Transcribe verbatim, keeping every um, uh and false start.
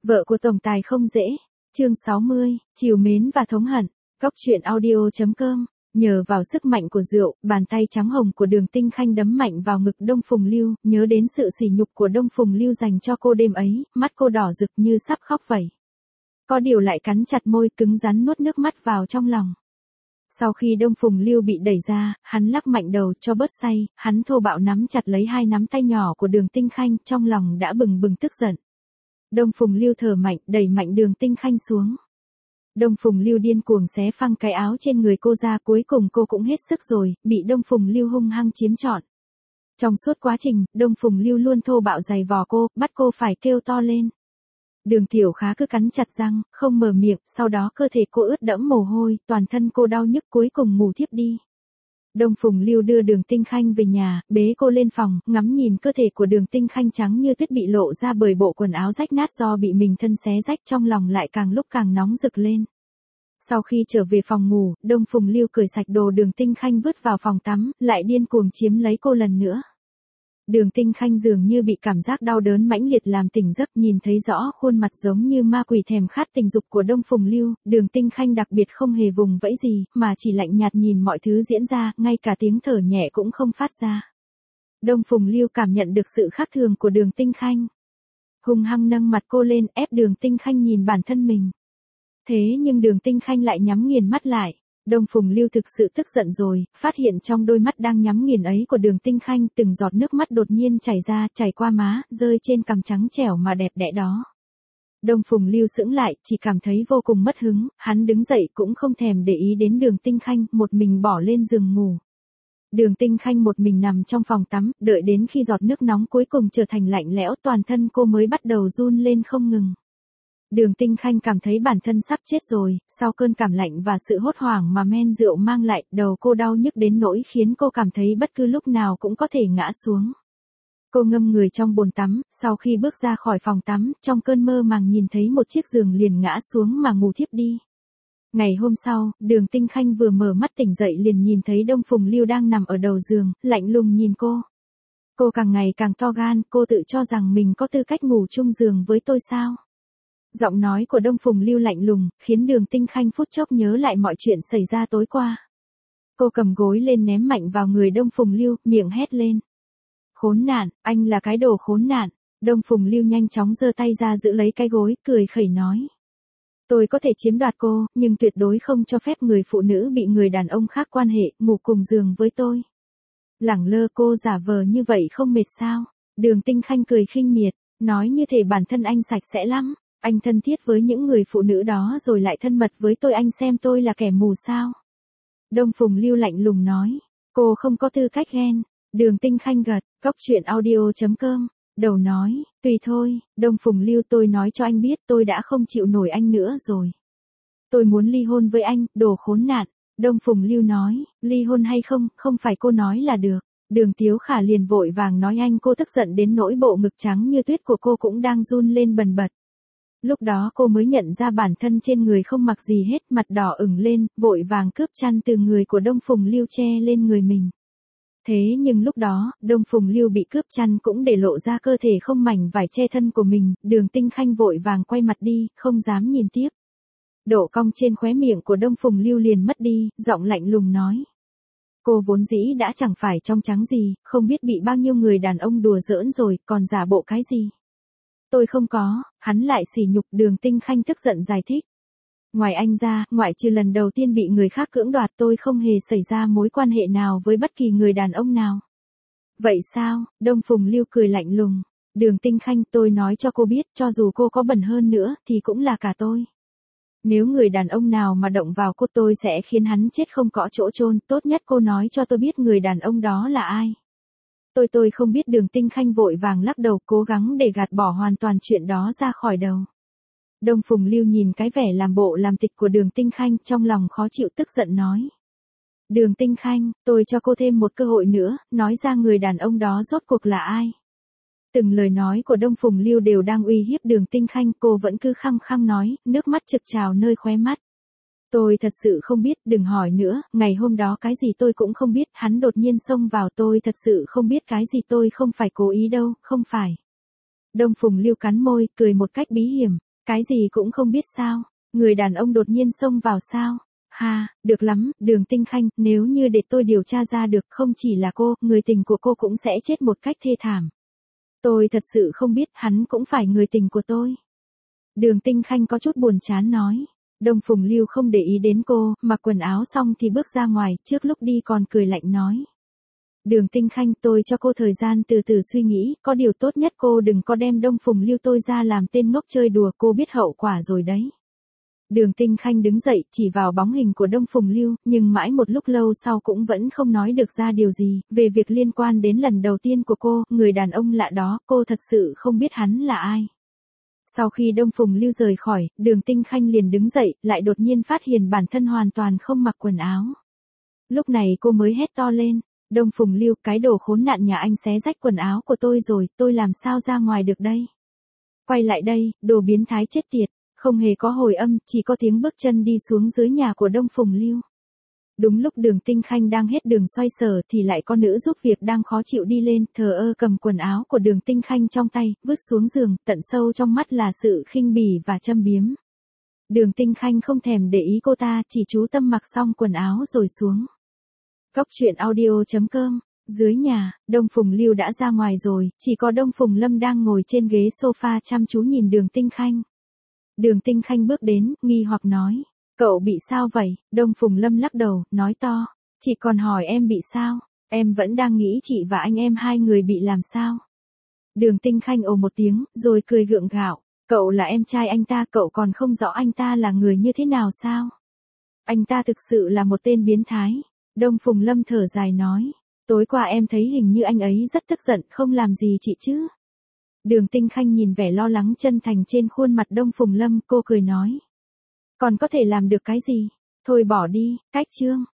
Vợ của tổng tài không dễ. Chương sáu mươi, trìu mến và thống hận. Cóc truyện audio chấm com. Nhờ vào sức mạnh của rượu, bàn tay trắng hồng của Đường Tinh Khanh đấm mạnh vào ngực Đông Phùng Lưu, nhớ đến sự sỉ nhục của Đông Phùng Lưu dành cho cô đêm ấy, mắt cô đỏ rực như sắp khóc vậy. Có điều lại cắn chặt môi, cứng rắn nuốt nước mắt vào trong lòng. Sau khi Đông Phùng Lưu bị đẩy ra, hắn lắc mạnh đầu cho bớt say, hắn thô bạo nắm chặt lấy hai nắm tay nhỏ của Đường Tinh Khanh, trong lòng đã bừng bừng tức giận. Đông Phùng Lưu thở mạnh, đẩy mạnh Đường Tinh Khanh xuống. Đông Phùng Lưu điên cuồng xé phăng cái áo trên người cô ra, cuối cùng cô cũng hết sức rồi, bị Đông Phùng Lưu hung hăng chiếm trọn. Trong suốt quá trình, Đông Phùng Lưu luôn thô bạo giày vò cô, bắt cô phải kêu to lên. Đường Tiểu Khá cứ cắn chặt răng, không mở miệng, sau đó cơ thể cô ướt đẫm mồ hôi, toàn thân cô đau nhức, cuối cùng ngủ thiếp đi. Đông Phùng Lưu đưa Đường Tinh Khanh về nhà, bế cô lên phòng, ngắm nhìn cơ thể của Đường Tinh Khanh trắng như tuyết bị lộ ra bởi bộ quần áo rách nát do bị mình thân xé rách, trong lòng lại càng lúc càng nóng rực lên. Sau khi trở về phòng ngủ, Đông Phùng Lưu cởi sạch đồ Đường Tinh Khanh vứt vào phòng tắm, lại điên cuồng chiếm lấy cô lần nữa. Đường Tinh Khanh dường như bị cảm giác đau đớn mãnh liệt làm tỉnh giấc, nhìn thấy rõ khuôn mặt giống như ma quỷ thèm khát tình dục của Đông Phùng Lưu, Đường Tinh Khanh đặc biệt không hề vùng vẫy gì, mà chỉ lạnh nhạt nhìn mọi thứ diễn ra, ngay cả tiếng thở nhẹ cũng không phát ra. Đông Phùng Lưu cảm nhận được sự khác thường của Đường Tinh Khanh. Hung hăng nâng mặt cô lên, ép Đường Tinh Khanh nhìn bản thân mình. Thế nhưng Đường Tinh Khanh lại nhắm nghiền mắt lại. Đông Phùng Lưu thực sự tức giận rồi, phát hiện trong đôi mắt đang nhắm nghiền ấy của Đường Tinh Khanh từng giọt nước mắt đột nhiên chảy ra, chảy qua má, rơi trên cằm trắng trẻo mà đẹp đẽ đó. Đông Phùng Lưu sững lại, chỉ cảm thấy vô cùng mất hứng, hắn đứng dậy cũng không thèm để ý đến Đường Tinh Khanh, một mình bỏ lên giường ngủ. Đường Tinh Khanh một mình nằm trong phòng tắm, đợi đến khi giọt nước nóng cuối cùng trở thành lạnh lẽo, toàn thân cô mới bắt đầu run lên không ngừng. Đường Tinh Khanh cảm thấy bản thân sắp chết rồi, sau cơn cảm lạnh và sự hốt hoảng mà men rượu mang lại, đầu cô đau nhức đến nỗi khiến cô cảm thấy bất cứ lúc nào cũng có thể ngã xuống. Cô ngâm người trong bồn tắm, sau khi bước ra khỏi phòng tắm, trong cơn mơ màng nhìn thấy một chiếc giường liền ngã xuống mà ngủ thiếp đi. Ngày hôm sau, Đường Tinh Khanh vừa mở mắt tỉnh dậy liền nhìn thấy Đông Phùng Lưu đang nằm ở đầu giường, lạnh lùng nhìn cô. Cô càng ngày càng to gan, cô tự cho rằng mình có tư cách ngủ chung giường với tôi sao? Giọng nói của Đông Phùng Lưu lạnh lùng, khiến Đường Tinh Khanh phút chốc nhớ lại mọi chuyện xảy ra tối qua. Cô cầm gối lên ném mạnh vào người Đông Phùng Lưu, miệng hét lên. Khốn nạn, anh là cái đồ khốn nạn. Đông Phùng Lưu nhanh chóng giơ tay ra giữ lấy cái gối, cười khẩy nói. Tôi có thể chiếm đoạt cô, nhưng tuyệt đối không cho phép người phụ nữ bị người đàn ông khác quan hệ, ngủ cùng giường với tôi. Lẳng lơ cô giả vờ như vậy không mệt sao? Đường Tinh Khanh cười khinh miệt, nói như thể bản thân anh sạch sẽ lắm. Anh thân thiết với những người phụ nữ đó rồi lại thân mật với tôi, anh xem tôi là kẻ mù sao? Đông Phùng Lưu lạnh lùng nói, cô không có tư cách ghen. Đường Tinh Khanh gật, cóc truyện audio chấm com, đầu nói, tùy thôi, Đông Phùng Lưu, tôi nói cho anh biết tôi đã không chịu nổi anh nữa rồi. Tôi muốn ly hôn với anh, đồ khốn nạn. Đông Phùng Lưu nói, ly hôn hay không, không phải cô nói là được. Đường Tiếu Khả liền vội vàng nói anh, cô tức giận đến nỗi bộ ngực trắng như tuyết của cô cũng đang run lên bần bật. Lúc đó cô mới nhận ra bản thân trên người không mặc gì hết, mặt đỏ ửng lên, vội vàng cướp chăn từ người của Đông Phùng Lưu che lên người mình. Thế nhưng lúc đó, Đông Phùng Lưu bị cướp chăn cũng để lộ ra cơ thể không mảnh vải che thân của mình, Đường Tinh Khanh vội vàng quay mặt đi, không dám nhìn tiếp. Độ cong trên khóe miệng của Đông Phùng Lưu liền mất đi, giọng lạnh lùng nói. Cô vốn dĩ đã chẳng phải trong trắng gì, không biết bị bao nhiêu người đàn ông đùa giỡn rồi, còn giả bộ cái gì. Tôi không có, hắn lại sỉ nhục. Đường Tinh Khanh tức giận giải thích. Ngoài anh ra, ngoại trừ lần đầu tiên bị người khác cưỡng đoạt, tôi không hề xảy ra mối quan hệ nào với bất kỳ người đàn ông nào. Vậy sao? Đông Phùng Lưu cười lạnh lùng. Đường Tinh Khanh, tôi nói cho cô biết, cho dù cô có bẩn hơn nữa, thì cũng là cả tôi. Nếu người đàn ông nào mà động vào cô, tôi sẽ khiến hắn chết không có chỗ chôn, tốt nhất cô nói cho tôi biết người đàn ông đó là ai. Tôi tôi không biết. Đường Tinh Khanh vội vàng lắc đầu, cố gắng để gạt bỏ hoàn toàn chuyện đó ra khỏi đầu. Đông Phùng Lưu nhìn cái vẻ làm bộ làm tịch của Đường Tinh Khanh, trong lòng khó chịu tức giận nói. Đường Tinh Khanh, tôi cho cô thêm một cơ hội nữa, nói ra người đàn ông đó rốt cuộc là ai. Từng lời nói của Đông Phùng Lưu đều đang uy hiếp Đường Tinh Khanh, cô vẫn cứ khăng khăng nói, nước mắt trực trào nơi khóe mắt. Tôi thật sự không biết, đừng hỏi nữa, ngày hôm đó cái gì tôi cũng không biết, hắn đột nhiên xông vào, tôi thật sự không biết cái gì, tôi không phải cố ý đâu, không phải. Đông Phùng Lưu cắn môi, cười một cách bí hiểm. Cái gì cũng không biết sao? Người đàn ông đột nhiên xông vào sao? Ha, được lắm, Đường Tinh Khanh, nếu như để tôi điều tra ra được không chỉ là cô, người tình của cô cũng sẽ chết một cách thê thảm. Tôi thật sự không biết hắn cũng phải người tình của tôi. Đường Tinh Khanh có chút buồn chán nói. Đông Phùng Lưu không để ý đến cô, mặc quần áo xong thì bước ra ngoài, trước lúc đi còn cười lạnh nói. Đường Tinh Khanh, tôi cho cô thời gian từ từ suy nghĩ, có điều tốt nhất cô đừng có đem Đông Phùng Lưu tôi ra làm tên ngốc chơi đùa, cô biết hậu quả rồi đấy. Đường Tinh Khanh đứng dậy, chỉ vào bóng hình của Đông Phùng Lưu, nhưng mãi một lúc lâu sau cũng vẫn không nói được ra điều gì, về việc liên quan đến lần đầu tiên của cô, người đàn ông lạ đó, cô thật sự không biết hắn là ai. Sau khi Đông Phùng Lưu rời khỏi, Đường Tinh Khanh liền đứng dậy, lại đột nhiên phát hiện bản thân hoàn toàn không mặc quần áo. Lúc này cô mới hét to lên, Đông Phùng Lưu, cái đồ khốn nạn nhà anh xé rách quần áo của tôi rồi, tôi làm sao ra ngoài được đây? Quay lại đây, đồ biến thái chết tiệt. Không hề có hồi âm, chỉ có tiếng bước chân đi xuống dưới nhà của Đông Phùng Lưu. Đúng lúc Đường Tinh Khanh đang hết đường xoay sở thì lại có nữ giúp việc đang khó chịu đi lên, thờ ơ cầm quần áo của Đường Tinh Khanh trong tay, vứt xuống giường, tận sâu trong mắt là sự khinh bỉ và châm biếm. Đường Tinh Khanh không thèm để ý cô ta, chỉ chú tâm mặc xong quần áo rồi xuống. Cốc truyện audio chấm com. Dưới nhà, Đông Phùng Lưu đã ra ngoài rồi, chỉ có Đông Phùng Lâm đang ngồi trên ghế sofa chăm chú nhìn Đường Tinh Khanh. Đường Tinh Khanh bước đến, nghi hoặc nói. Cậu bị sao vậy? Đông Phùng Lâm lắc đầu, nói to. Chị còn hỏi em bị sao? Em vẫn đang nghĩ chị và anh em hai người bị làm sao? Đường Tinh Khanh ồ một tiếng, rồi cười gượng gạo. Cậu là em trai anh ta, cậu còn không rõ anh ta là người như thế nào sao? Anh ta thực sự là một tên biến thái. Đông Phùng Lâm thở dài nói. Tối qua em thấy hình như anh ấy rất tức giận, không làm gì chị chứ? Đường Tinh Khanh nhìn vẻ lo lắng chân thành trên khuôn mặt Đông Phùng Lâm, cô cười nói. Còn có thể làm được cái gì? Thôi bỏ đi, cách chương.